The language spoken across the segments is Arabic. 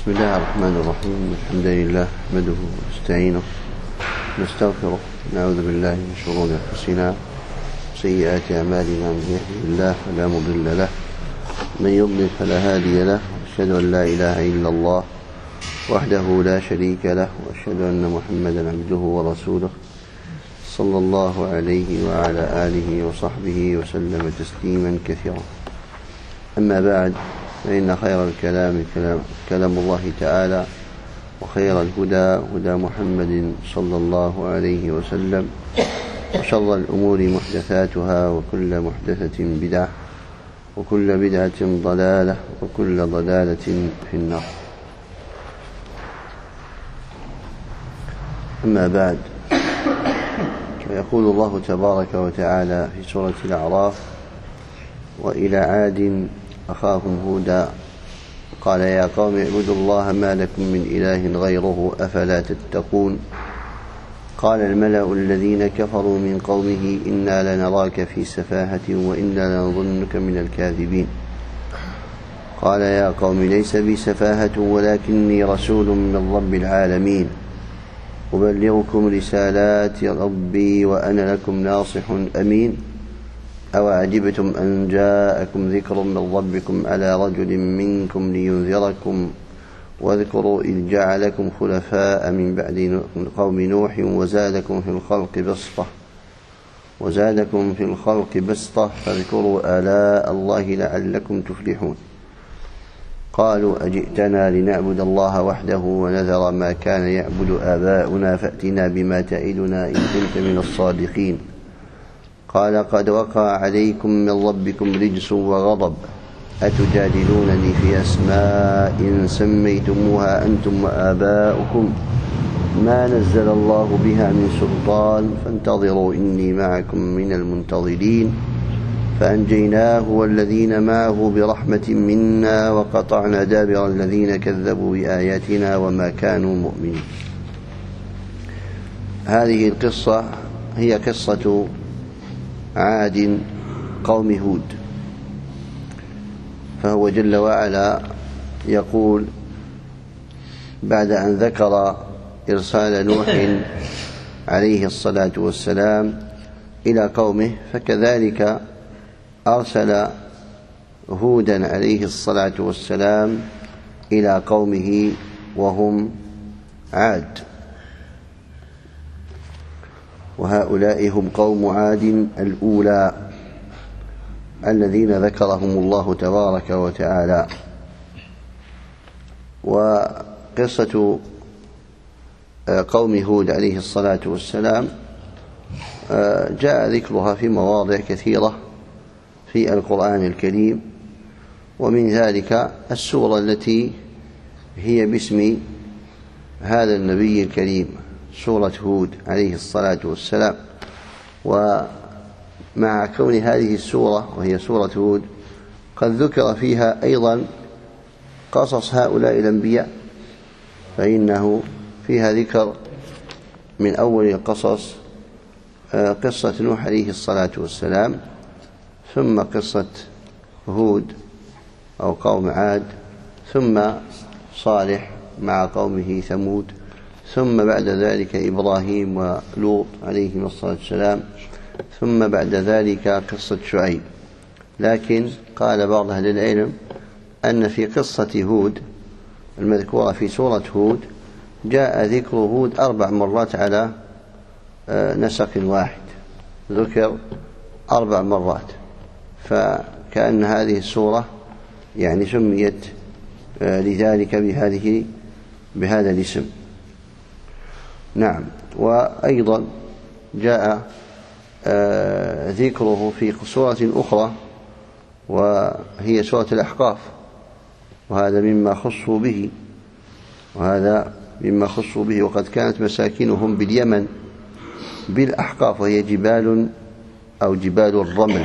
بسم الله الرحمن الرحيم. الحمد لله نحمده ونستعينه ونستغفره، نعوذ بالله من شرور أنفسنا وسيئات أعمالنا، من يهده الله فلا مضل له ومن يضلل فلا هادي له، وأشهد أن لا إله إلا الله وحده لا شريك له، وأشهد أن محمدا عبده ورسوله صلى الله عليه وعلى آله وصحبه وسلم تسليما كثيرا. أما بعد، فإن خير الكلام كلام الله تعالى، وخير الهدى هدى محمد صلى الله عليه وسلم، وشر الأمور محدثاتها، وكل محدثة بدعة، وكل بدعة ضلالة، وكل ضلالة في النار. أما بعد، فيقول الله تبارك وتعالى في سورة الأعراف: وإلى عاد أخاهم هودا قال يا قوم اعبدوا الله ما لكم من إله غيره أفلا تتقون. قال الملأ الذين كفروا من قومه إنا لنراك في سفاهة وإنا لنظنك من الكاذبين. قال يا قوم ليس بي سفاهة ولكني رسول من رب العالمين، أبلغكم رسالات ربي وأنا لكم ناصح أمين. أوعجبتم أن جاءكم ذكر من ربكم على رجل منكم لينذركم، واذكروا إذ جعلكم خلفاء من بعد قوم نوح وزادكم في الخلق بسطة فاذكروا آلاء الله لعلكم تفلحون. قالوا أجئتنا لنعبد الله وحده ونذر ما كان يعبد آباؤنا فأتنا بما تعدنا إن كنت من الصادقين. قال قد وقع عليكم من ربكم رجس وغضب، أتجادلونني في أسماء سميتموها أنتم وآباؤكم ما نزل الله بها من سلطان، فانتظروا إني معكم من المنتظرين. فأنجيناه والذين معه برحمة منا وقطعنا دابر الذين كذبوا بآياتنا وما كانوا مؤمنين. هذه القصة هي قصة عاد قوم هود. فهو جل وعلا يقول بعد أن ذكر إرسال نوح عليه الصلاة والسلام إلى قومه، فكذلك أرسل هودا عليه الصلاة والسلام إلى قومه وهم عاد، وهؤلاء هم قوم عاد الأولى الذين ذكرهم الله تبارك وتعالى. وقصة قوم هود عليه الصلاة والسلام جاء ذكرها في مواضع كثيرة في القرآن الكريم، ومن ذلك السورة التي هي باسم هذا النبي الكريم، سورة هود عليه الصلاة والسلام. ومع كون هذه السورة وهي سورة هود قد ذكر فيها أيضا قصص هؤلاء الأنبياء، فإنه فيها ذكر من أول القصص قصة نوح عليه الصلاة والسلام، ثم قصة هود أو قوم عاد، ثم صالح مع قومه ثمود، ثم بعد ذلك إبراهيم ولوط عليهم الصلاة والسلام، ثم بعد ذلك قصة شعيب. لكن قال بعض أهل العلم أن في قصة هود المذكورة في سورة هود جاء ذكر هود 4 مرات على نسق واحد، ذكر 4 مرات، فكأن هذه السورة يعني سميت لذلك بهذا الاسم. نعم. وأيضا جاء ذكره في سورة أخرى وهي سورة الأحقاف، وهذا مما خصوا به، وقد كانت مساكنهم باليمن بالأحقاف، وهي جبال أو جبال الرمل.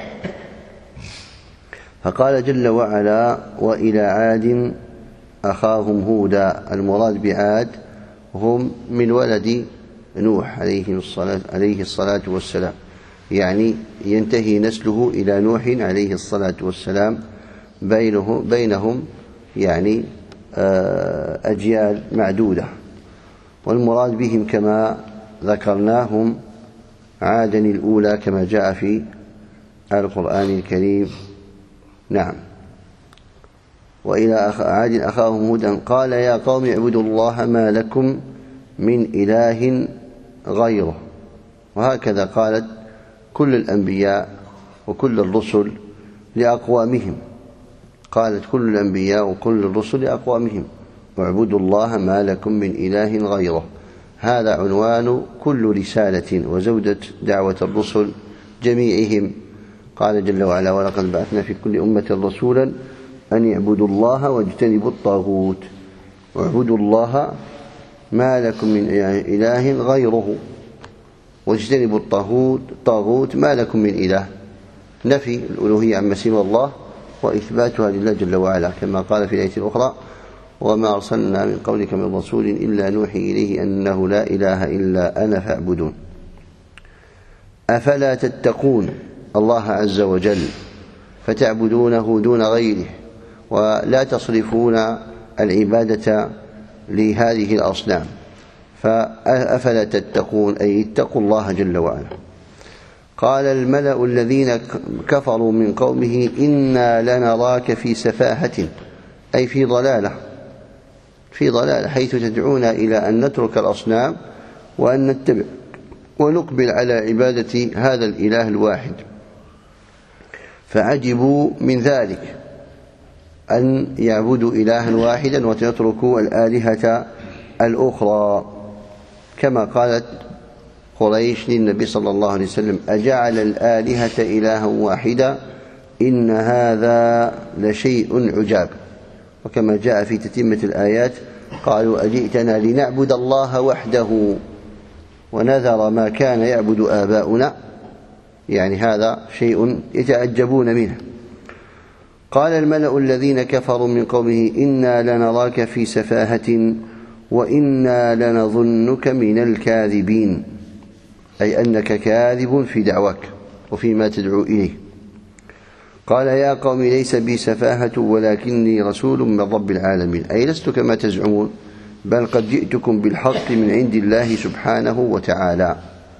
فقال جل وعلا وإلى عاد أخاهم هودا. المراد بعاد هم من ولد نوح عليه الصلاة والسلام، يعني ينتهي نسله إلى نوح عليه الصلاة والسلام، بينهم يعني أجيال معدودة، والمراد بهم كما ذكرناهم عادا الأولى كما جاء في القرآن الكريم. نعم. وإلى عاد أخاهم هودا قال يا قوم اعبدوا الله ما لكم من إله غيره. وهكذا قالت كل الأنبياء وكل الرسل لأقوامهم، قالت كل الأنبياء وكل الرسل لأقوامهم اعبدوا الله ما لكم من إله غيره. هذا عنوان كل رسالة وزودة دعوة الرسل جميعهم. قال جل وعلا ولقد بعثنا في كل أمة رسولا أن يعبدوا الله واجتنبوا الطاغوت. واعبدوا الله ما لكم من إله غيره واجتنبوا الطاغوت ما لكم من إله. نفي الألوهية عما سوى الله وإثباتها لله جل وعلا، كما قال في الآية الأخرى وما أرسلنا من قبلك من رسول إلا نوحي إليه أنه لا إله إلا أنا فاعبدون. أفلا تتقون الله عز وجل فتعبدونه دون غيره ولا تصرفون العبادة لهذه الأصنام؟ فأفلا تتقون أي اتقوا الله جل وعلا. قال الملأ الذين كفروا من قومه إنا لنراك في سفاهة أي في ضلالة حيث تدعونا إلى أن نترك الأصنام وأن نتبع ونقبل على عبادة هذا الإله الواحد. فعجبوا من ذلك أن يعبدوا إلها واحدا ويتركوا الآلهة الأخرى، كما قالت قريش للنبي صلى الله عليه وسلم أجعل الآلهة إلها واحدا إن هذا لشيء عجاب. وكما جاء في تتمة الآيات قالوا أجئتنا لنعبد الله وحده ونذر ما كان يعبد آباؤنا، يعني هذا شيء يتعجبون منه. قال الملأ الذين كفروا من قومه إنا لنراك في سفاهة وإنا لنظنك من الكاذبين، أي أنك كاذب في دعواك وفيما تدعو إليه. قال يا قوم ليس بي سفاهة ولكني رسول من رب العالمين، أي لست كما تزعمون بل قد جئتكم بالحق من عند الله سبحانه وتعالى.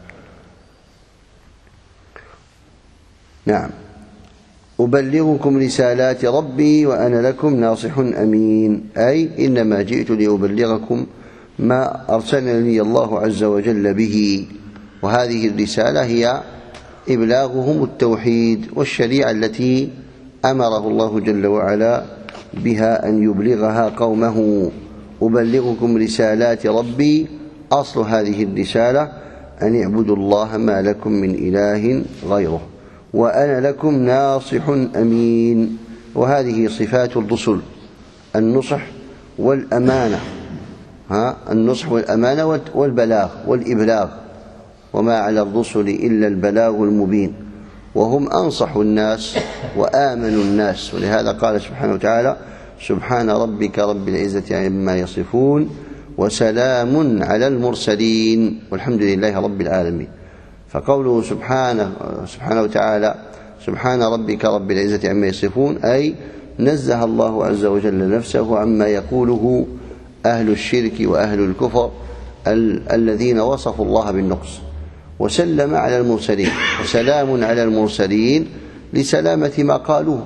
نعم. أبلغكم رسالات ربي وأنا لكم ناصح أمين، أي إنما جئت لأبلغكم ما أرسلني الله عز وجل به، وهذه الرسالة هي إبلاغهم التوحيد والشريعة التي أمره الله جل وعلا بها أن يبلغها قومه. أبلغكم رسالات ربي، أصل هذه الرسالة أن يعبدوا الله ما لكم من إله غيره وأنا لكم ناصح أمين. وهذه صفات الرسل: النصح والأمانة، النصح والأمانة والبلاغ والإبلاغ، وما على الرسل إلا البلاغ المبين، وهم أنصح الناس وآمنوا الناس. ولهذا قال سبحانه وتعالى سبحان ربك رب العزة عما يصفون وسلام على المرسلين والحمد لله رب العالمين. فقوله سبحانه وتعالى سبحان ربك رب العزة عما يصفون، أي نزه الله عز وجل نفسه عما يقوله أهل الشرك وأهل الكفر الذين وصفوا الله بالنقص، وسلم على المرسلين، وسلام على المرسلين لسلامة ما قالوه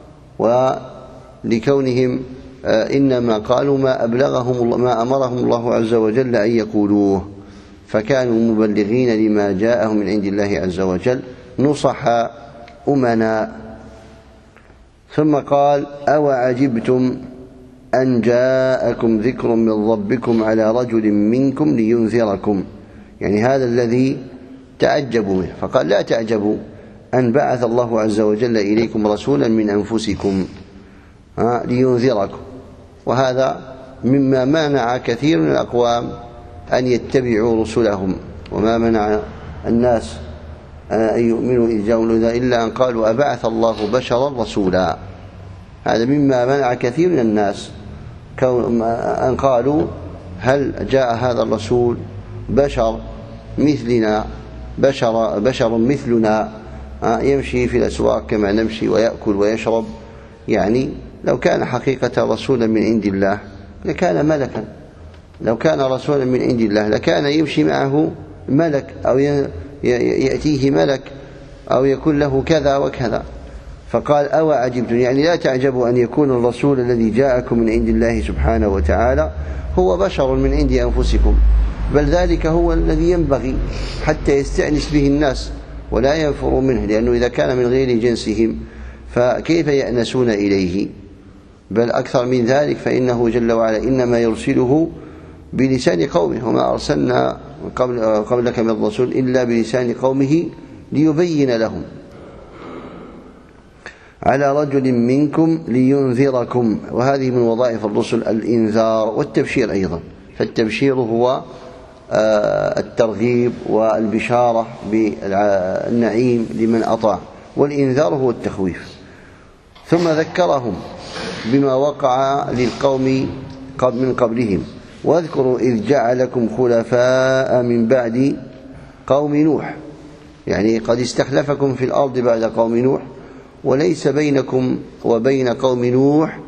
ولكونهم إنما قالوا ما أبلغهم ما أمرهم الله عز وجل أن يقولوه، فكانوا مبلغين لما جاءهم من عند الله عز وجل نصحا أمنا. ثم قال أو عجبتم أن جاءكم ذكر من ربكم على رجل منكم لينذركم، يعني هذا الذي تعجبوا منه. فقال لا تعجبوا أن بعث الله عز وجل إليكم رسولا من أنفسكم لينذركم. وهذا مما منع كثير من الأقوام أن يتبعوا رسلهم، وما منع الناس أن يؤمنوا إذ جاءوا إلا أن قالوا أبعث الله بشرا رسولا. هذا مما منع كثير من الناس أن قالوا هل جاء هذا الرسول بشر مثلنا، بشر مثلنا يمشي في الأسواق كما نمشي ويأكل ويشرب، يعني لو كان حقيقة رسولا من عند الله لكان ملكا. لو كان رسولا من عند الله لكان يمشي معه ملك أو يأتيه ملك أو يكون له كذا وكذا. فقال أو عجبتم، يعني لا تعجبوا أن يكون الرسول الذي جاءكم من عند الله سبحانه وتعالى هو بشر من عند أنفسكم، بل ذلك هو الذي ينبغي حتى يستأنس به الناس ولا ينفروا منه، لأنه إذا كان من غير جنسهم فكيف يأنسون إليه؟ بل أكثر من ذلك، فإنه جل وعلا إنما يرسله بلسان قومه، وما أرسلنا قبلك من الرسول إلا بلسان قومه ليبين لهم، على رجل منكم لينذركم. وهذه من وظائف الرسل الإنذار والتبشير أيضا. فالتبشير هو الترغيب والبشارة بالنعيم لمن أطاع، والإنذار هو التخويف. ثم ذكرهم بما وقع للقوم من قبلهم: واذكروا إذ جعلكم خلفاء من بعد قوم نوح، يعني قد استخلفكم في الأرض بعد قوم نوح، وليس بينكم وبين قوم نوح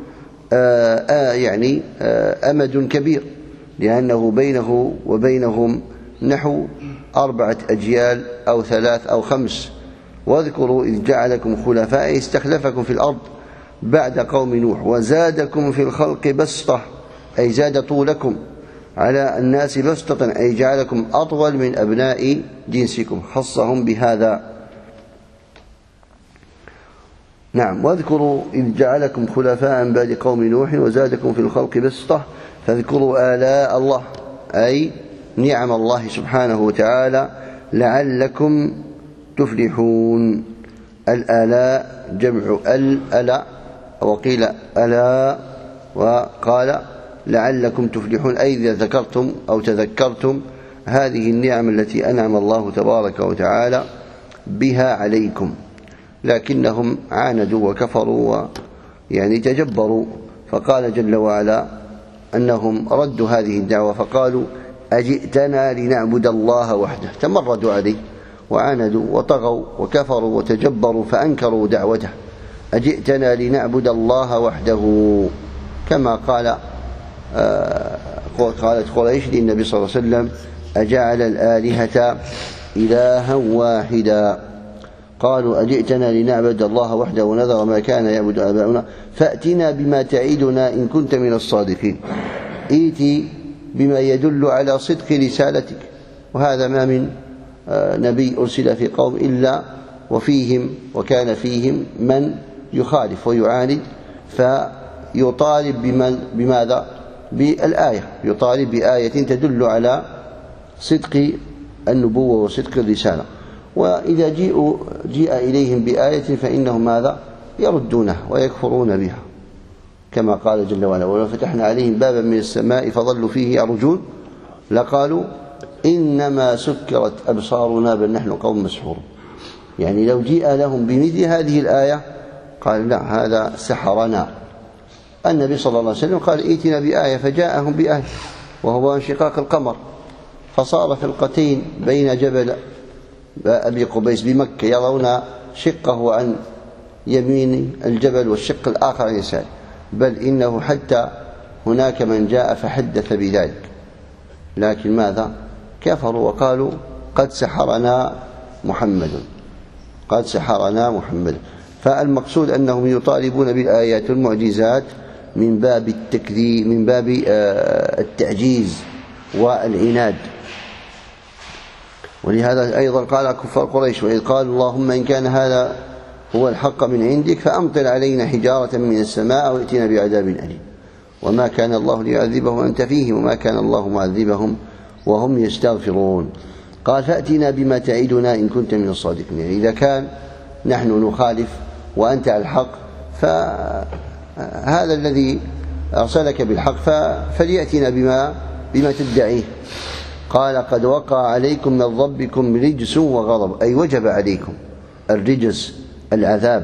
أمد كبير، لأنه بينه وبينهم نحو 4 أجيال أو 3 أو 5. واذكروا إذ جعلكم خلفاء، استخلفكم في الأرض بعد قوم نوح، وزادكم في الخلق بسطة، أي زاد طولكم على الناس بسطة، أي جعلكم أطول من أبناء جنسكم، خصهم بهذا. نعم. واذكروا إذ جعلكم خلفاء من بعد قوم نوح وزادكم في الخلق بسطة، فاذكروا آلاء الله، أي نعم الله سبحانه وتعالى، لعلكم تفلحون. الآلاء جمع الألا، وقيل ألا، وقال لعلكم تفلحون، أي إذا ذكرتم أو تذكرتم هذه النعم التي أنعم الله تبارك وتعالى بها عليكم. لكنهم عاندوا وكفروا يعني تجبروا، فقال جل وعلا أنهم ردوا هذه الدعوة فقالوا: أجئتنا لنعبد الله وحده. تمردوا عليه وعاندوا وطغوا وكفروا وتجبروا فأنكروا دعوته. أجئتنا لنعبد الله وحده، كما قالت قريش للنبي صلى الله عليه وسلم: أجعل الآلهة إلها واحدا. قالوا: أجئتنا لنعبد الله وحده ونذر ما كان يعبد آباؤنا فأتنا بما تعيدنا إن كنت من الصادقين. ائتي بما يدل على صدق رسالتك. وهذا ما من نبي أرسل في قوم إلا وكان فيهم من يخالف ويعاند، فيطالب بماذا؟ بالآية، يطالب بآية تدل على صدق النبوة وصدق الرسالة. وإذا جيء إليهم بآية فإنهم ماذا؟ يردونها ويكفرون بها، كما قال جل وعلا: ولو فتحنا عليهم بابا من السماء فظلوا فيه يعرجون لقالوا إنما سكرت أبصارنا بل نحن قوم مسحورون. يعني لو جيء لهم بمثل هذه الآية قال: لا، هذا سحرنا. النبي صلى الله عليه وسلم قال: ائتنا بآية، فجاءهم بآية وهو انشقاق القمر، فصار فرقتين بين جبل أبي قبيس بمكة يرون شقه عن يمين الجبل والشق الآخر عن يساره، بل إنه حتى هناك من جاء فحدث بذلك، لكن ماذا؟ كفروا وقالوا: قد سحرنا محمد، قد سحرنا محمد. فالمقصود أنهم يطالبون بالآيات والمعجزات من باب التكذيب، من باب التعجيز والعناد. ولهذا أيضا قال كفار قريش: وإذ قال اللهم إن كان هذا هو الحق من عندك فأمطر علينا حجارة من السماء أو ائتنا بعذاب أليم. وما كان الله ليعذبهم وأنت فيهم وما كان الله معذبهم وهم يستغفرون. قال: فأتنا بما تعيدنا إن كنت من الصادقين. يعني إذا كان نحن نخالف وأنت على الحق فهذا الذي أرسلك بالحق فليأتنا بما تدعيه. قال: قد وقع عليكم من ربكم رجس وغضب، أي وجب عليكم الرجس العذاب،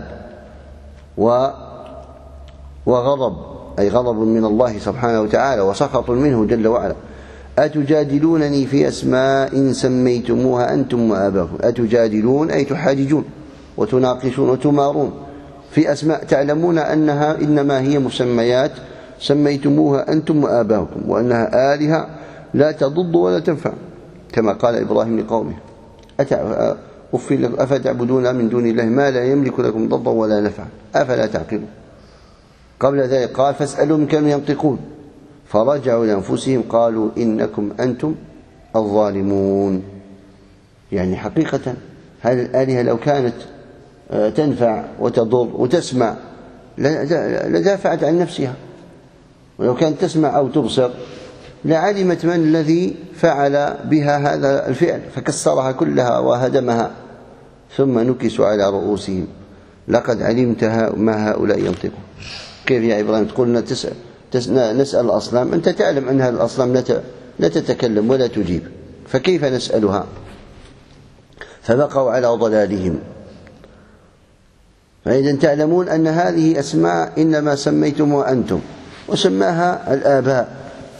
وغضب أي غضب من الله سبحانه وتعالى وسخط منه جل وعلا. أتجادلونني في أسماء سميتموها أنتم وآباؤكم. أتجادلون أي تحاججون وتناقشون وتمارون في أسماء تعلمون أنها إنما هي مسميات سميتموها أنتم وآباؤكم وأنها آلهة لا تضد ولا تنفع، كما قال إبراهيم لقومه أفتعبدون من دون الله ما لا يملك لكم ضرا ولا نفعا أفلا تعقلون. قبل ذلك قال فاسألوا من كانوا ينطقون فرجعوا لأنفسهم قالوا إنكم أنتم الظالمون. يعني حقيقة هذه الآلهة لو كانت تنفع وتضر وتسمع لدافعت عن نفسها، ولو كانت تسمع أو تبصر لعلمت من الذي فعل بها هذا الفعل فكسرها كلها وهدمها، ثم نكسوا على رؤوسهم لقد علمت ما هؤلاء ينطقون. كيف يا إبراهيم تقول نسأل الأصنام؟ أنت تعلم أن هذه الأصنام لا تتكلم ولا تجيب، فكيف نسألها؟ فبقوا على ضلالهم. فإذا تعلمون أن هذه أسماء إنما سميتموها أنتم وسماها الآباء،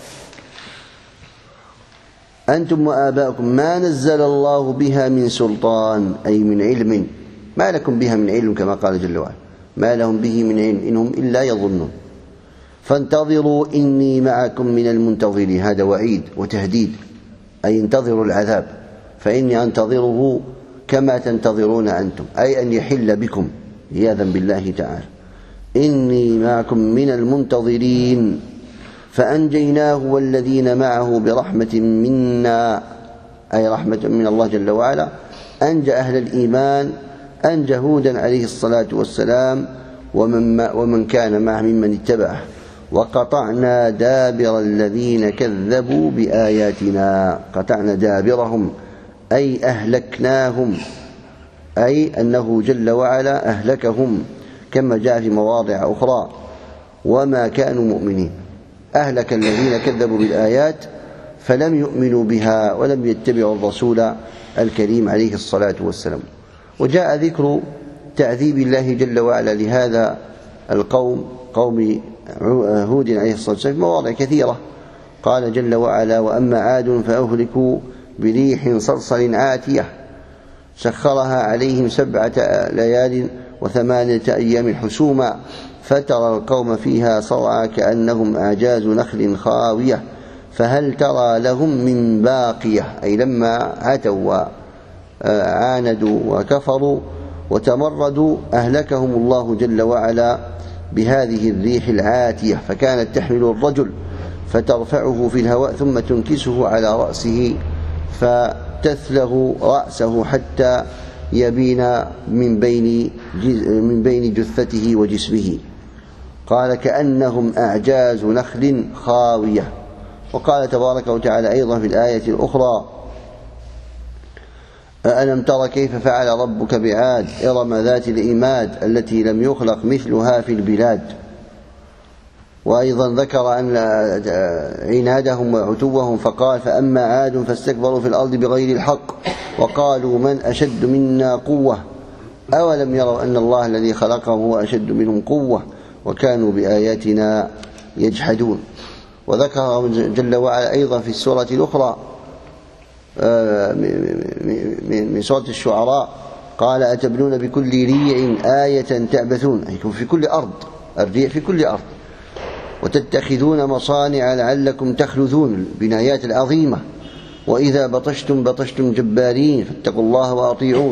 أنتم وآباؤكم ما نزل الله بها من سلطان، أي من علم، ما لكم بها من علم كما قال جل وعلا، ما لهم به من علم إنهم إلا يظنون. فانتظروا إني معكم من المنتظرين، هذا وعيد وتهديد، أي انتظروا العذاب فإني أنتظره كما تنتظرون أنتم، أي أن يحل بكم عياذا بالله تعالى. إني معكم من المنتظرين. فأنجيناه والذين معه برحمة منا، أي رحمة من الله جل وعلا. أنجى أهل الإيمان، أنجى هودا عليه الصلاة والسلام ومن كان معه ممن اتبعه. وقطعنا دابر الذين كذبوا بآياتنا، قطعنا دابرهم أي أهلكناهم، أي أنه جل وعلا أهلكهم كما جاء في مواضع أخرى وما كانوا مؤمنين. أهلك الذين كذبوا بالآيات فلم يؤمنوا بها ولم يتبعوا الرسول الكريم عليه الصلاة والسلام. وجاء ذكر تعذيب الله جل وعلا لهذا القوم، قوم هود عليه الصلاة والسلام، في مواضع كثيرة. قال جل وعلا وأما عاد فأهلكوا بريح صرصر عاتية سخرها عليهم 7 ليال و8 أيام حسوما فترى القوم فيها صرعى كأنهم أعجاز نخل خاوية فهل ترى لهم من باقية، أي لما عتوا وعاندوا وكفروا وتمردوا أهلكهم الله جل وعلا بهذه الريح العاتية، فكانت تحمل الرجل فترفعه في الهواء ثم تنكسه على رأسه فتثلغ رأسه حتى يبين من بين جثته وجسمه. قال كأنهم أعجاز نخل خاوية. وقال تبارك وتعالى أيضا في الآية الأخرى ألم تر كيف فعل ربك بعاد إرم ذات العماد التي لم يخلق مثلها في البلاد. وأيضا ذكر أن عنادهم وعتوهم فقال فأما عاد فاستكبروا في الأرض بغير الحق وقالوا من أشد منا قوة أولم يروا أن الله الذي خلقهم هو أشد منهم قوة وكانوا بآياتنا يجحدون. وذكر جل وعلا أيضا في السورة الأخرى من سورة الشعراء قال أتبنون بكل ريع آية تعبثون، أي في كل أرض، الريع في كل أرض، وتتخذون مصانع لعلكم تخلدون، البنايات العظيمة، وإذا بطشتم بطشتم جبارين فاتقوا الله وأطيعون.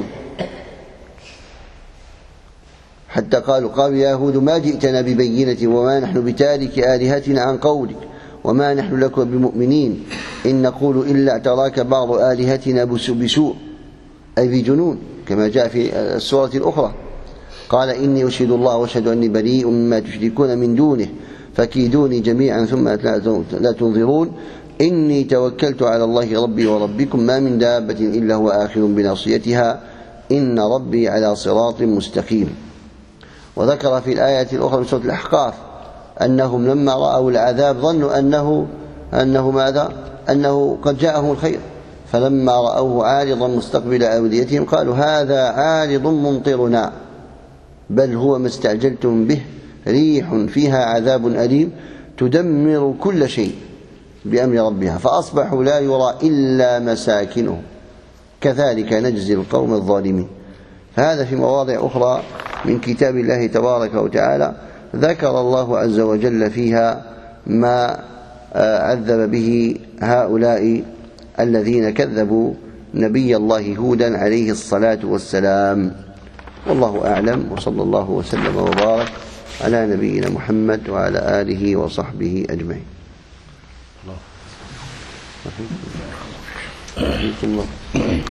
حتى قالوا يا هود ما جئتنا ببينة وما نحن بتارك آلهتنا عن قولك وما نحن لك بمؤمنين إن نقول إلا اعتراك بعض آلهتنا بسوء، أي بجنون، كما جاء في السورة الأخرى. قال إني أشهد الله وأشهد أني بريء مما تشركون من دونه فكيدوني جميعا ثم لا تنظرون إني توكلت على الله ربي وربكم ما من دابة إلا هو آخذ بناصيتها إن ربي على صراط مستقيم. وذكر في الآية الأخرى من سورة الأحقاف أنهم لما رأوا العذاب ظنوا أنه ماذا؟ أنه قد جاءهم الخير، فلما رأوه عارضا مستقبل أوديتهم قالوا هذا عارض ممطرنا بل هو ما استعجلتم به ريح فيها عذاب أليم تدمر كل شيء بأمر ربها فأصبحوا لا يرى إلا مساكنهم كذلك نجزي القوم الظالمين. هذا في مواضع أخرى من كتاب الله تبارك وتعالى ذكر الله عز وجل فيها ما عذب به هؤلاء الذين كذبوا نبي الله هودا عليه الصلاة والسلام. والله أعلم، وصلى الله وسلم وبارك على نبينا محمد وعلى آله وصحبه أجمعين. الله